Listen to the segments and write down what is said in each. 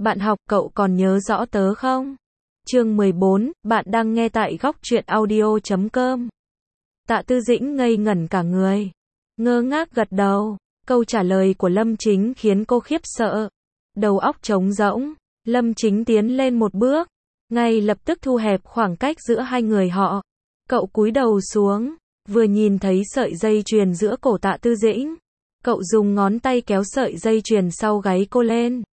Bạn học, cậu còn nhớ rõ tớ không? Chương 14, bạn đang nghe tại góc truyện audio.com. Tạ Tư Dĩnh ngây ngẩn cả người. Ngơ ngác gật đầu. Câu trả lời của Lâm Chính khiến cô khiếp sợ. Đầu óc trống rỗng. Lâm Chính tiến lên một bước. Ngay lập tức thu hẹp khoảng cách giữa hai người họ. Cậu cúi đầu xuống. Vừa nhìn thấy sợi dây chuyền giữa cổ Tạ Tư Dĩnh. Cậu dùng ngón tay kéo sợi dây chuyền sau gáy cô lên.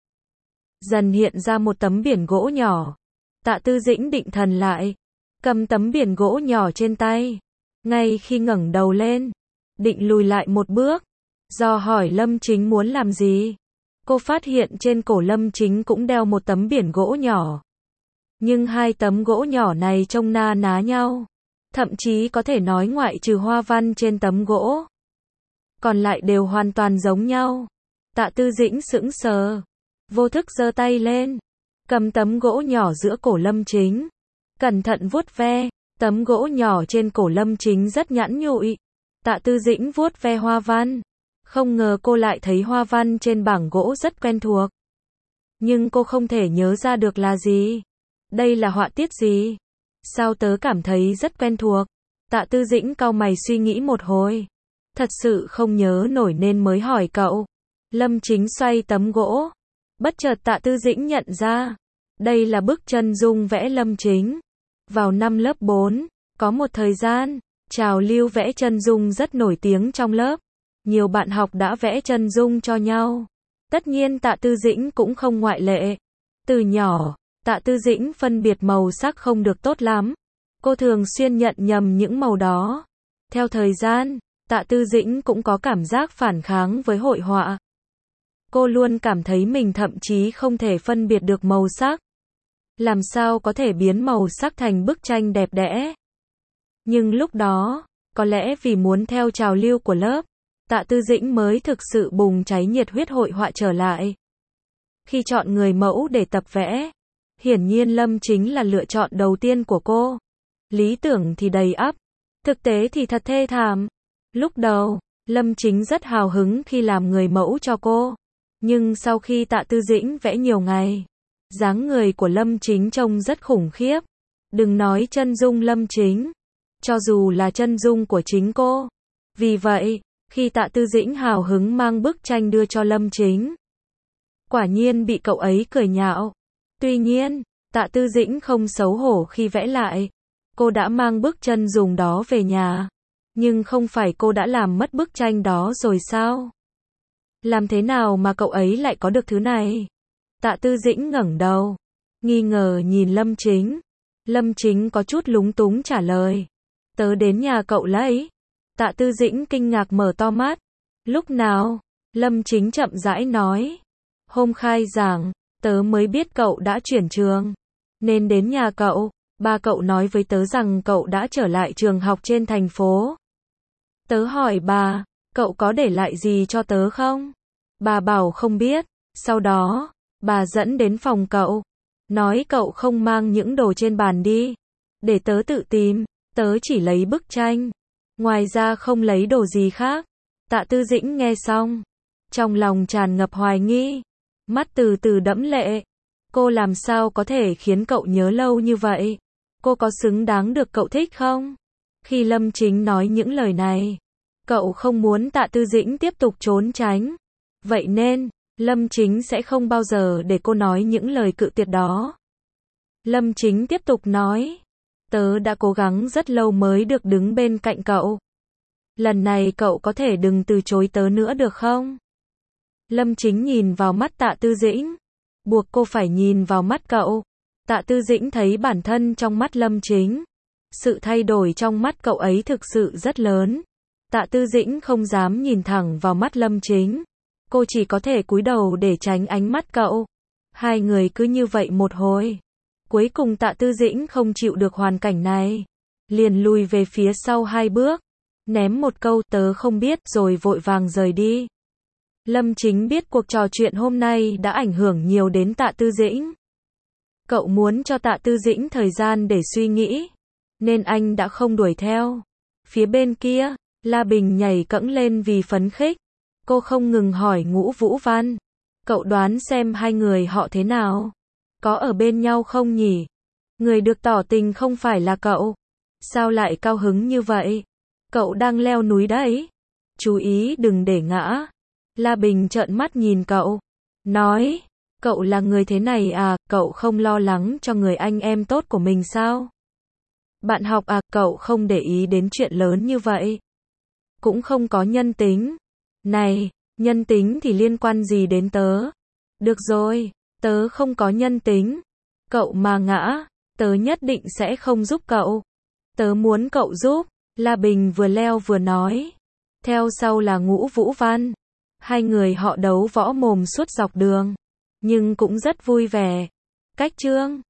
Dần hiện ra một tấm biển gỗ nhỏ. Tạ Tư Dĩnh định thần lại. Cầm tấm biển gỗ nhỏ trên tay. Ngay khi ngẩng đầu lên. Định lùi lại một bước. Do hỏi Lâm Chính muốn làm gì. Cô phát hiện trên cổ Lâm Chính cũng đeo một tấm biển gỗ nhỏ. Nhưng hai tấm gỗ nhỏ này trông na ná nhau. Thậm chí có thể nói ngoại trừ hoa văn trên tấm gỗ. Còn lại đều hoàn toàn giống nhau. Tạ Tư Dĩnh sững sờ. Vô thức giơ tay lên. Cầm tấm gỗ nhỏ giữa cổ Lâm Chính. Cẩn thận vuốt ve. Tấm gỗ nhỏ trên cổ Lâm Chính rất nhẵn nhụi. Tạ Tư Dĩnh vuốt ve hoa văn. Không ngờ cô lại thấy hoa văn trên bảng gỗ rất quen thuộc. Nhưng cô không thể nhớ ra được là gì. Đây là họa tiết gì? Sao tớ cảm thấy rất quen thuộc? Tạ Tư Dĩnh cau mày suy nghĩ một hồi. Thật sự không nhớ nổi nên mới hỏi cậu. Lâm Chính xoay tấm gỗ. Bất chợt Tạ Tư Dĩnh nhận ra. Đây là bức chân dung vẽ Lâm Chính. Vào năm lớp 4, có một thời gian, trào lưu vẽ chân dung rất nổi tiếng trong lớp. Nhiều bạn học đã vẽ chân dung cho nhau. Tất nhiên Tạ Tư Dĩnh cũng không ngoại lệ. Từ nhỏ, Tạ Tư Dĩnh phân biệt màu sắc không được tốt lắm. Cô thường xuyên nhận nhầm những màu đó. Theo thời gian, Tạ Tư Dĩnh cũng có cảm giác phản kháng với hội họa. Cô luôn cảm thấy mình thậm chí không thể phân biệt được màu sắc. Làm sao có thể biến màu sắc thành bức tranh đẹp đẽ. Nhưng lúc đó, có lẽ vì muốn theo trào lưu của lớp, Tạ Tư Dĩnh mới thực sự bùng cháy nhiệt huyết hội họa trở lại. Khi chọn người mẫu để tập vẽ, hiển nhiên Lâm Chính là lựa chọn đầu tiên của cô. Lý tưởng thì đầy ắp, thực tế thì thật thê thảm. Lúc đầu, Lâm Chính rất hào hứng khi làm người mẫu cho cô. Nhưng sau khi Tạ Tư Dĩnh vẽ nhiều ngày, dáng người của Lâm Chính trông rất khủng khiếp. Đừng nói chân dung Lâm Chính, cho dù là chân dung của chính cô. Vì vậy, khi Tạ Tư Dĩnh hào hứng mang bức tranh đưa cho Lâm Chính, quả nhiên bị cậu ấy cười nhạo. Tuy nhiên, Tạ Tư Dĩnh không xấu hổ khi vẽ lại. Cô đã mang bức chân dung đó về nhà. Nhưng không phải cô đã làm mất bức tranh đó rồi sao? Làm thế nào mà cậu ấy lại có được thứ này? Tạ Tư Dĩnh ngẩng đầu, nghi ngờ nhìn Lâm Chính. Lâm Chính có chút lúng túng trả lời. Tớ đến nhà cậu lấy. Tạ Tư Dĩnh kinh ngạc mở to mắt. Lúc nào? Lâm Chính chậm rãi nói. Hôm khai giảng, tớ mới biết cậu đã chuyển trường. Nên đến nhà cậu. Ba cậu nói với tớ rằng cậu đã trở lại trường học trên thành phố. Tớ hỏi bà, cậu có để lại gì cho tớ không? Bà bảo không biết. Sau đó, bà dẫn đến phòng cậu. Nói cậu không mang những đồ trên bàn đi. Để tớ tự tìm. Tớ chỉ lấy bức tranh. Ngoài ra không lấy đồ gì khác. Tạ Tư Dĩnh nghe xong. Trong lòng tràn ngập hoài nghi. Mắt từ từ đẫm lệ. Cô làm sao có thể khiến cậu nhớ lâu như vậy? Cô có xứng đáng được cậu thích không? Khi Lâm Chính nói những lời này, cậu không muốn Tạ Tư Dĩnh tiếp tục trốn tránh. Vậy nên, Lâm Chính sẽ không bao giờ để cô nói những lời cự tuyệt đó. Lâm Chính tiếp tục nói. Tớ đã cố gắng rất lâu mới được đứng bên cạnh cậu. Lần này cậu có thể đừng từ chối tớ nữa được không? Lâm Chính nhìn vào mắt Tạ Tư Dĩnh. Buộc cô phải nhìn vào mắt cậu. Tạ Tư Dĩnh thấy bản thân trong mắt Lâm Chính. Sự thay đổi trong mắt cậu ấy thực sự rất lớn. Tạ Tư Dĩnh không dám nhìn thẳng vào mắt Lâm Chính. Cô chỉ có thể cúi đầu để tránh ánh mắt cậu. Hai người cứ như vậy một hồi. Cuối cùng Tạ Tư Dĩnh không chịu được hoàn cảnh này. Liền lùi về phía sau 2 bước. Ném một câu tớ không biết rồi vội vàng rời đi. Lâm Chính biết cuộc trò chuyện hôm nay đã ảnh hưởng nhiều đến Tạ Tư Dĩnh. Cậu muốn cho Tạ Tư Dĩnh thời gian để suy nghĩ. Nên anh đã không đuổi theo. Phía bên kia, La Bình nhảy cẫng lên vì phấn khích. Cô không ngừng hỏi Ngũ Vũ Văn. Cậu đoán xem hai người họ thế nào? Có ở bên nhau không nhỉ? Người được tỏ tình không phải là cậu. Sao lại cao hứng như vậy? Cậu đang leo núi đấy. Chú ý đừng để ngã. La Bình trợn mắt nhìn cậu. Nói, cậu là người thế này à, cậu không lo lắng cho người anh em tốt của mình sao? Bạn học à, cậu không để ý đến chuyện lớn như vậy. Cũng không có nhân tính. Này, nhân tính thì liên quan gì đến tớ? Được rồi, tớ không có nhân tính. Cậu mà ngã, tớ nhất định sẽ không giúp cậu. Tớ muốn cậu giúp. La Bình vừa leo vừa nói. Theo sau là Ngũ Vũ Văn. Hai người họ đấu võ mồm suốt dọc đường. Nhưng cũng rất vui vẻ. Cách chương